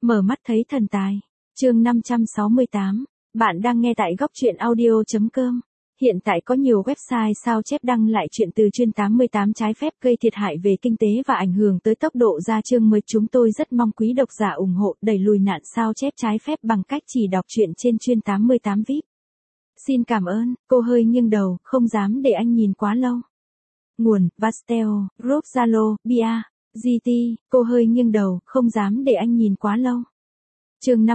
Mở mắt thấy thần tài. Chương 568. Bạn đang nghe tại góc truyện audio.com. Hiện tại có nhiều website sao chép đăng lại chuyện từ chuyên 88 trái phép gây thiệt hại về kinh tế và ảnh hưởng tới tốc độ ra chương mới. Chúng tôi rất mong quý độc giả ủng hộ đẩy lùi nạn sao chép trái phép bằng cách chỉ đọc truyện trên chuyên 88 VIP. Xin cảm ơn. Cô hơi nghiêng đầu, không dám để anh nhìn quá lâu. Nguồn: Vasteo, Group Zalo, Bia, GT. Cô hơi nghiêng đầu, không dám để anh nhìn quá lâu. Chương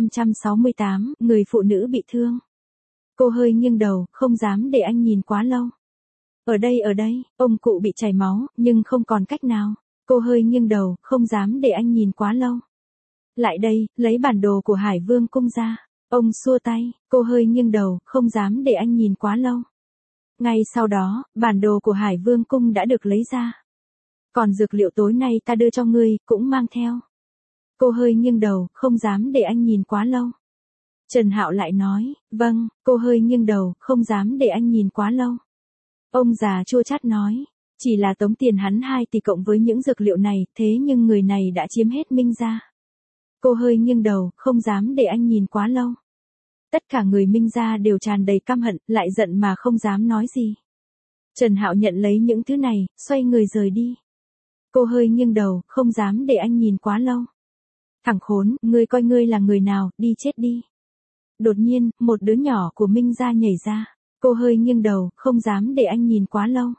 568, người phụ nữ bị thương. Cô hơi nghiêng đầu, không dám để anh nhìn quá lâu. Ở đây, ông cụ bị chảy máu, nhưng không còn cách nào. Cô hơi nghiêng đầu, không dám để anh nhìn quá lâu. Lại đây, lấy bản đồ của Hải Vương cung ra. Ông xua tay, cô hơi nghiêng đầu, không dám để anh nhìn quá lâu. Ngay sau đó, bản đồ của Hải Vương cung đã được lấy ra. Còn dược liệu tối nay ta đưa cho ngươi, cũng mang theo. Cô hơi nghiêng đầu, không dám để anh nhìn quá lâu. Trần Hạo lại nói, vâng. Cô hơi nghiêng đầu, không dám để anh nhìn quá lâu. Ông già chua chát nói, chỉ là tống tiền hắn 2 tỷ cộng với những dược liệu này, thế nhưng người này đã chiếm hết Minh gia. Cô hơi nghiêng đầu, không dám để anh nhìn quá lâu. Tất cả người Minh gia đều tràn đầy căm hận, lại giận mà không dám nói gì. Trần Hạo nhận lấy những thứ này, xoay người rời đi. Cô hơi nghiêng đầu, không dám để anh nhìn quá lâu. Thằng khốn, ngươi coi ngươi là người nào, đi chết đi. Đột nhiên, một đứa nhỏ của Minh gia nhảy ra. Cô hơi nghiêng đầu, không dám để anh nhìn quá lâu.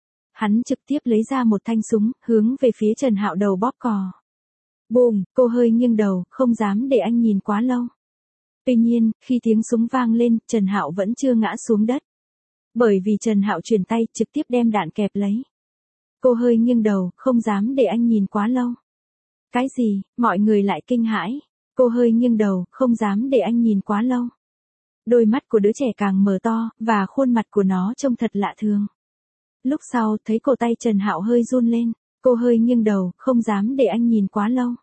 Hắn trực tiếp lấy ra một thanh súng, hướng về phía Trần Hạo đầu bóp cò. Bùm, cô hơi nghiêng đầu, không dám để anh nhìn quá lâu. Tuy nhiên, khi tiếng súng vang lên, Trần Hạo vẫn chưa ngã xuống đất. Bởi vì Trần Hạo chuyển tay, trực tiếp đem đạn kẹp lấy. Cô hơi nghiêng đầu, không dám để anh nhìn quá lâu. Cái gì? Mọi người lại kinh hãi. Cô hơi nghiêng đầu, không dám để anh nhìn quá lâu. Đôi mắt của đứa trẻ càng mở to, và khuôn mặt của nó trông thật lạ thường. Lúc sau, thấy cổ tay Trần Hạo hơi run lên. Cô hơi nghiêng đầu, không dám để anh nhìn quá lâu.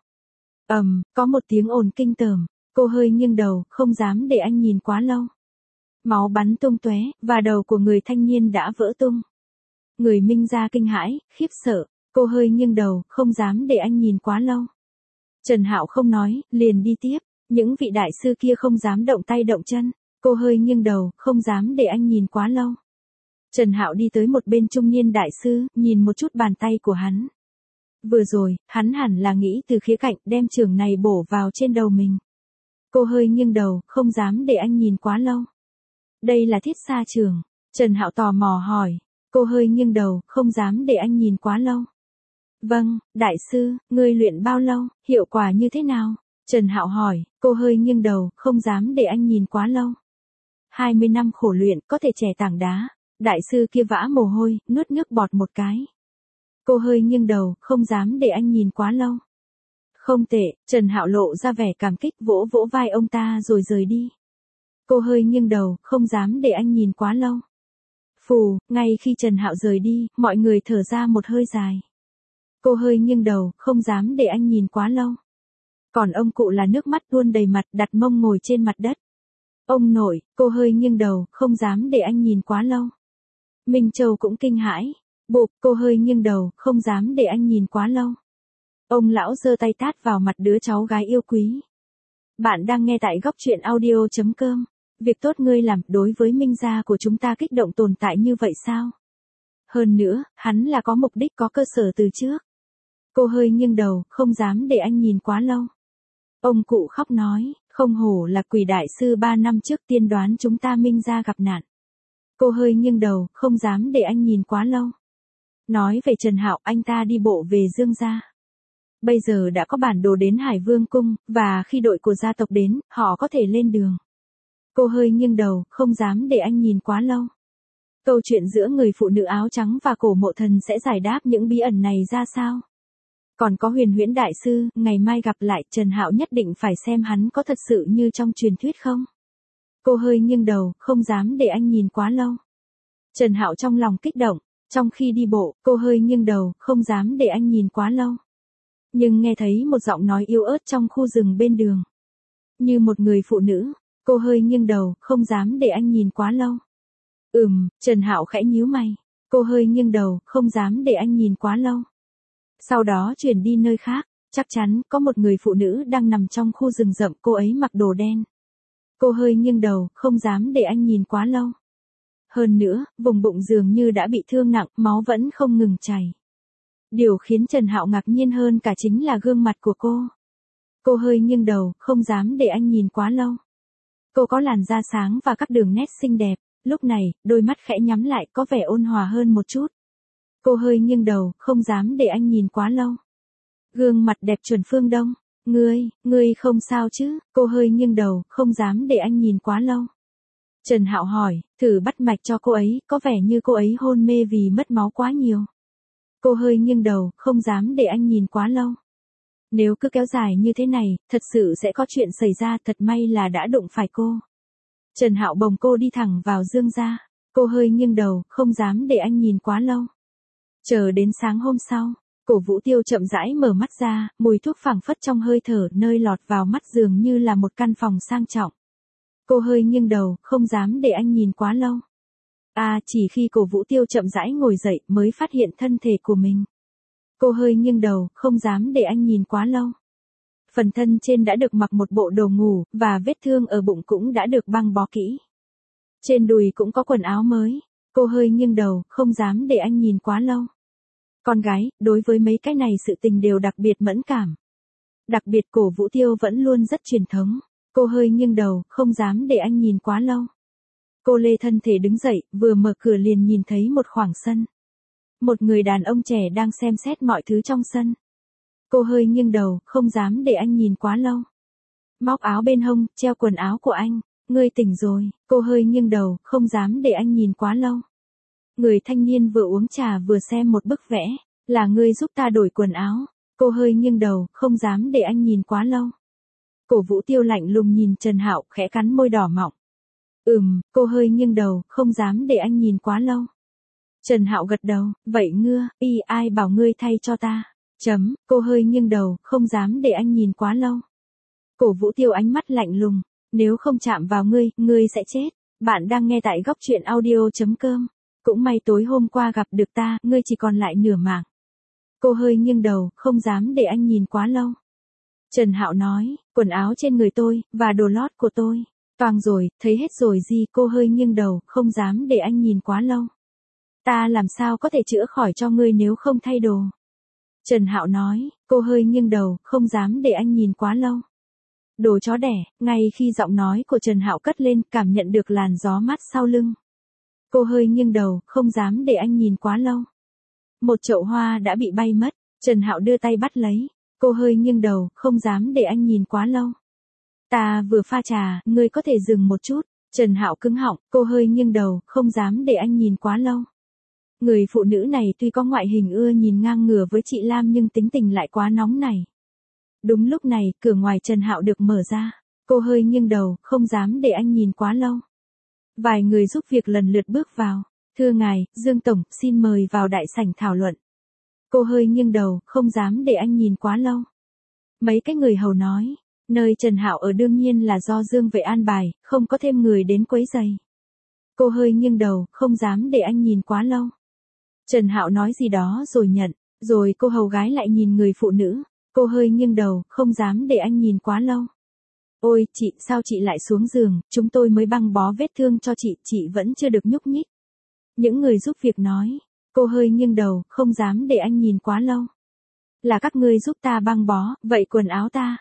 Có một tiếng ồn kinh tởm. Cô hơi nghiêng đầu, không dám để anh nhìn quá lâu. Máu bắn tung tóe, và đầu của người thanh niên đã vỡ tung. Người Minh gia kinh hãi, khiếp sợ. Cô hơi nghiêng đầu, không dám để anh nhìn quá lâu. Trần Hạo không nói, liền đi tiếp. Những vị đại sư kia không dám động tay động chân. Cô hơi nghiêng đầu, không dám để anh nhìn quá lâu. Trần Hạo đi tới một bên trung niên đại sư, nhìn một chút bàn tay của hắn. Vừa rồi, hắn hẳn là nghĩ từ khía cạnh đem chưởng này bổ vào trên đầu mình. Cô hơi nghiêng đầu, không dám để anh nhìn quá lâu. Đây là thiết sa chưởng. Trần Hạo tò mò hỏi. Cô hơi nghiêng đầu, không dám để anh nhìn quá lâu. Vâng, đại sư, ngươi luyện bao lâu, hiệu quả như thế nào? Trần Hạo hỏi. Cô hơi nghiêng đầu, không dám để anh nhìn quá lâu. 20 năm khổ luyện, có thể chẻ tảng đá. Đại sư kia vã mồ hôi, nuốt nước bọt một cái. Cô hơi nghiêng đầu, không dám để anh nhìn quá lâu. Không tệ. Trần Hạo lộ ra vẻ cảm kích, vỗ vỗ vai ông ta rồi rời đi. Cô hơi nghiêng đầu, không dám để anh nhìn quá lâu. Phù, ngay khi Trần Hạo rời đi, mọi người thở ra một hơi dài. Cô hơi nghiêng đầu, không dám để anh nhìn quá lâu. Còn ông cụ là nước mắt tuôn đầy mặt, đặt mông ngồi trên mặt đất. Ông nội. Cô hơi nghiêng đầu, không dám để anh nhìn quá lâu. Minh Châu cũng kinh hãi. Bụp. Cô hơi nghiêng đầu, không dám để anh nhìn quá lâu. Ông lão giơ tay tát vào mặt đứa cháu gái yêu quý. Bạn đang nghe tại góc truyện audio.com. Việc tốt ngươi làm đối với Minh gia của chúng ta kích động tồn tại như vậy sao? Hơn nữa, hắn là có mục đích có cơ sở từ trước. Cô hơi nghiêng đầu, không dám để anh nhìn quá lâu. Ông cụ khóc nói, không hổ là Quỷ đại sư 3 năm trước tiên đoán chúng ta Minh gia gặp nạn. Cô hơi nghiêng đầu, không dám để anh nhìn quá lâu. Nói về Trần Hạo, anh ta đi bộ về Dương gia. Bây giờ đã có bản đồ đến Hải Vương cung, và khi đội của gia tộc đến, họ có thể lên đường. Cô hơi nghiêng đầu, không dám để anh nhìn quá lâu. Câu chuyện giữa người phụ nữ áo trắng và Cổ Mộ Thần sẽ giải đáp những bí ẩn này ra sao? Còn có Huyền Huyễn đại sư, ngày mai gặp lại, Trần Hạo nhất định phải xem hắn có thật sự như trong truyền thuyết không? Cô hơi nghiêng đầu, không dám để anh nhìn quá lâu. Trần Hạo trong lòng kích động, trong khi đi bộ, cô hơi nghiêng đầu, không dám để anh nhìn quá lâu. Nhưng nghe thấy một giọng nói yếu ớt trong khu rừng bên đường. Như một người phụ nữ, cô hơi nghiêng đầu, không dám để anh nhìn quá lâu. Trần Hạo khẽ nhíu mày. Cô hơi nghiêng đầu, không dám để anh nhìn quá lâu. Sau đó chuyển đi nơi khác. Chắc chắn có một người phụ nữ đang nằm trong khu rừng rậm, cô ấy mặc đồ đen. Cô hơi nghiêng đầu, không dám để anh nhìn quá lâu. Hơn nữa, vùng bụng dường như đã bị thương nặng, máu vẫn không ngừng chảy. Điều khiến Trần Hạo ngạc nhiên hơn cả chính là gương mặt của cô. Cô hơi nghiêng đầu, không dám để anh nhìn quá lâu. Cô có làn da sáng và các đường nét xinh đẹp, lúc này, đôi mắt khẽ nhắm lại có vẻ ôn hòa hơn một chút. Cô hơi nghiêng đầu, không dám để anh nhìn quá lâu. Gương mặt đẹp chuẩn phương Đông. Ngươi không sao chứ? Cô hơi nghiêng đầu, không dám để anh nhìn quá lâu. Trần Hạo hỏi, thử bắt mạch cho cô ấy, có vẻ như cô ấy hôn mê vì mất máu quá nhiều. Cô hơi nghiêng đầu, không dám để anh nhìn quá lâu. Nếu cứ kéo dài như thế này, thật sự sẽ có chuyện xảy ra, thật may là đã đụng phải cô. Trần Hạo bồng cô đi thẳng vào dương gia. Cô hơi nghiêng đầu, không dám để anh nhìn quá lâu. Chờ đến sáng hôm sau, Cổ Vũ Tiêu chậm rãi mở mắt ra, mùi thuốc phảng phất trong hơi thở nơi lọt vào mắt dường như là một căn phòng sang trọng. Cô hơi nghiêng đầu, không dám để anh nhìn quá lâu. Chỉ khi Cổ Vũ Tiêu chậm rãi ngồi dậy mới phát hiện thân thể của mình. Cô hơi nghiêng đầu, không dám để anh nhìn quá lâu. Phần thân trên đã được mặc một bộ đồ ngủ, và vết thương ở bụng cũng đã được băng bó kỹ. Trên đùi cũng có quần áo mới. Cô hơi nghiêng đầu, không dám để anh nhìn quá lâu. Con gái, đối với mấy cái này sự tình đều đặc biệt mẫn cảm. Đặc biệt Cổ Vũ Tiêu vẫn luôn rất truyền thống. Cô hơi nghiêng đầu, không dám để anh nhìn quá lâu. Cô lê thân thể đứng dậy, vừa mở cửa liền nhìn thấy một khoảng sân. Một người đàn ông trẻ đang xem xét mọi thứ trong sân. Cô hơi nghiêng đầu, không dám để anh nhìn quá lâu. Móc áo bên hông, treo quần áo của anh. Ngươi tỉnh rồi. Cô hơi nghiêng đầu, không dám để anh nhìn quá lâu. Người thanh niên vừa uống trà vừa xem một bức vẽ. Là ngươi giúp ta đổi quần áo. Cô hơi nghiêng đầu, không dám để anh nhìn quá lâu. Cổ Vũ Tiêu lạnh lùng nhìn Trần Hạo, khẽ cắn môi đỏ mọng. Cô hơi nghiêng đầu, không dám để anh nhìn quá lâu. Trần Hạo gật đầu, vậy ai bảo ngươi thay cho ta? Cô hơi nghiêng đầu, không dám để anh nhìn quá lâu. Cổ Vũ Tiêu ánh mắt lạnh lùng, nếu không chạm vào ngươi sẽ chết. Bạn đang nghe tại góc truyện audio.com. Cũng may tối hôm qua gặp được ta, ngươi chỉ còn lại nửa mạng. Cô hơi nghiêng đầu, không dám để anh nhìn quá lâu. Trần Hạo nói, quần áo trên người tôi, và đồ lót của tôi. Toang rồi, thấy hết rồi gì? Cô hơi nghiêng đầu, không dám để anh nhìn quá lâu. Ta làm sao có thể chữa khỏi cho ngươi nếu không thay đồ? Trần Hạo nói, cô hơi nghiêng đầu, không dám để anh nhìn quá lâu. Đồ chó đẻ. Ngay khi giọng nói của Trần Hạo cất lên, cảm nhận được làn gió mát sau lưng. Cô hơi nghiêng đầu, không dám để anh nhìn quá lâu. Một chậu hoa đã bị bay mất, Trần Hạo đưa tay bắt lấy. Cô hơi nghiêng đầu, không dám để anh nhìn quá lâu. Ta vừa pha trà, ngươi có thể dừng một chút. Trần Hạo cứng họng, cô hơi nghiêng đầu, không dám để anh nhìn quá lâu. Người phụ nữ này tuy có ngoại hình ưa nhìn ngang ngửa với chị Lam nhưng tính tình lại quá nóng này. Đúng lúc này, cửa ngoài Trần Hạo được mở ra. Cô hơi nghiêng đầu, không dám để anh nhìn quá lâu. Vài người giúp việc lần lượt bước vào. Thưa ngài, Dương Tổng, xin mời vào đại sảnh thảo luận. Cô hơi nghiêng đầu, không dám để anh nhìn quá lâu. Mấy cái người hầu nói, nơi Trần Hạo ở đương nhiên là do Dương Vệ an bài, không có thêm người đến quấy rầy. Cô hơi nghiêng đầu, không dám để anh nhìn quá lâu. Trần Hạo nói gì đó rồi nhận, rồi cô hầu gái lại nhìn người phụ nữ. Cô hơi nghiêng đầu, không dám để anh nhìn quá lâu. Ôi, chị, sao chị lại xuống giường, chúng tôi mới băng bó vết thương cho chị vẫn chưa được nhúc nhích. Những người giúp việc nói, cô hơi nghiêng đầu, không dám để anh nhìn quá lâu. Là các ngươi giúp ta băng bó, vậy quần áo ta?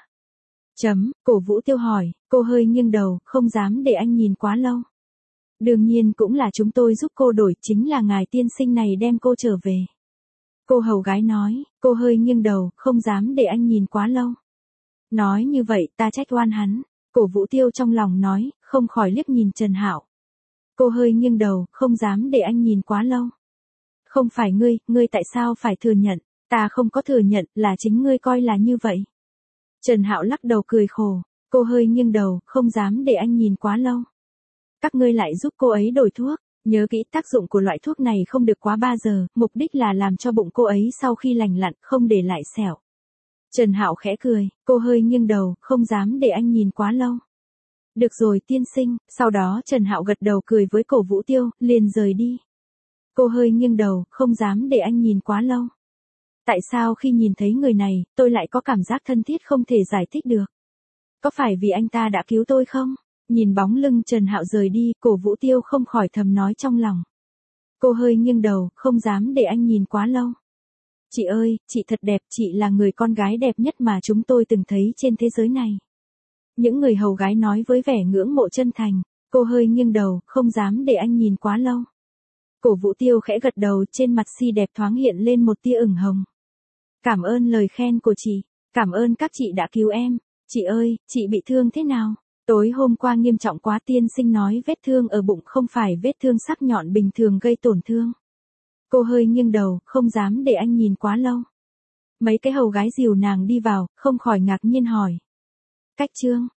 Cổ Vũ Tiêu hỏi, cô hơi nghiêng đầu, không dám để anh nhìn quá lâu. Đương nhiên cũng là chúng tôi giúp cô đổi, chính là ngài tiên sinh này đem cô trở về. Cô hầu gái nói, cô hơi nghiêng đầu, không dám để anh nhìn quá lâu. Nói như vậy ta trách oan hắn. Cổ Vũ Tiêu trong lòng nói, không khỏi liếc nhìn Trần Hạo. Cô hơi nghiêng đầu, không dám để anh nhìn quá lâu. Không phải ngươi tại sao phải thừa nhận? Ta không có thừa nhận, là chính ngươi coi là như vậy. Trần Hạo lắc đầu cười khổ. Cô hơi nghiêng đầu, không dám để anh nhìn quá lâu. Các ngươi lại giúp cô ấy đổi thuốc. Nhớ kỹ tác dụng của loại thuốc này không được quá 3 giờ, mục đích là làm cho bụng cô ấy sau khi lành lặn, không để lại sẹo. Trần Hạo khẽ cười, cô hơi nghiêng đầu, không dám để anh nhìn quá lâu. Được rồi tiên sinh, sau đó Trần Hạo gật đầu cười với Cổ Vũ Tiêu, liền rời đi. Cô hơi nghiêng đầu, không dám để anh nhìn quá lâu. Tại sao khi nhìn thấy người này, tôi lại có cảm giác thân thiết không thể giải thích được? Có phải vì anh ta đã cứu tôi không? Nhìn bóng lưng Trần Hạo rời đi, Cổ Vũ Tiêu không khỏi thầm nói trong lòng. Cô hơi nghiêng đầu, không dám để anh nhìn quá lâu. Chị ơi, chị thật đẹp, chị là người con gái đẹp nhất mà chúng tôi từng thấy trên thế giới này. Những người hầu gái nói với vẻ ngưỡng mộ chân thành. Cô hơi nghiêng đầu, không dám để anh nhìn quá lâu. Cổ Vũ Tiêu khẽ gật đầu, trên mặt xinh đẹp thoáng hiện lên một tia ửng hồng. Cảm ơn lời khen của chị, cảm ơn các chị đã cứu em. Chị ơi, chị bị thương thế nào? Tối hôm qua nghiêm trọng quá, tiên sinh nói vết thương ở bụng không phải vết thương sắc nhọn bình thường gây tổn thương. Cô hơi nghiêng đầu, không dám để anh nhìn quá lâu. Mấy cái hầu gái dìu nàng đi vào, không khỏi ngạc nhiên hỏi. Cách Trương,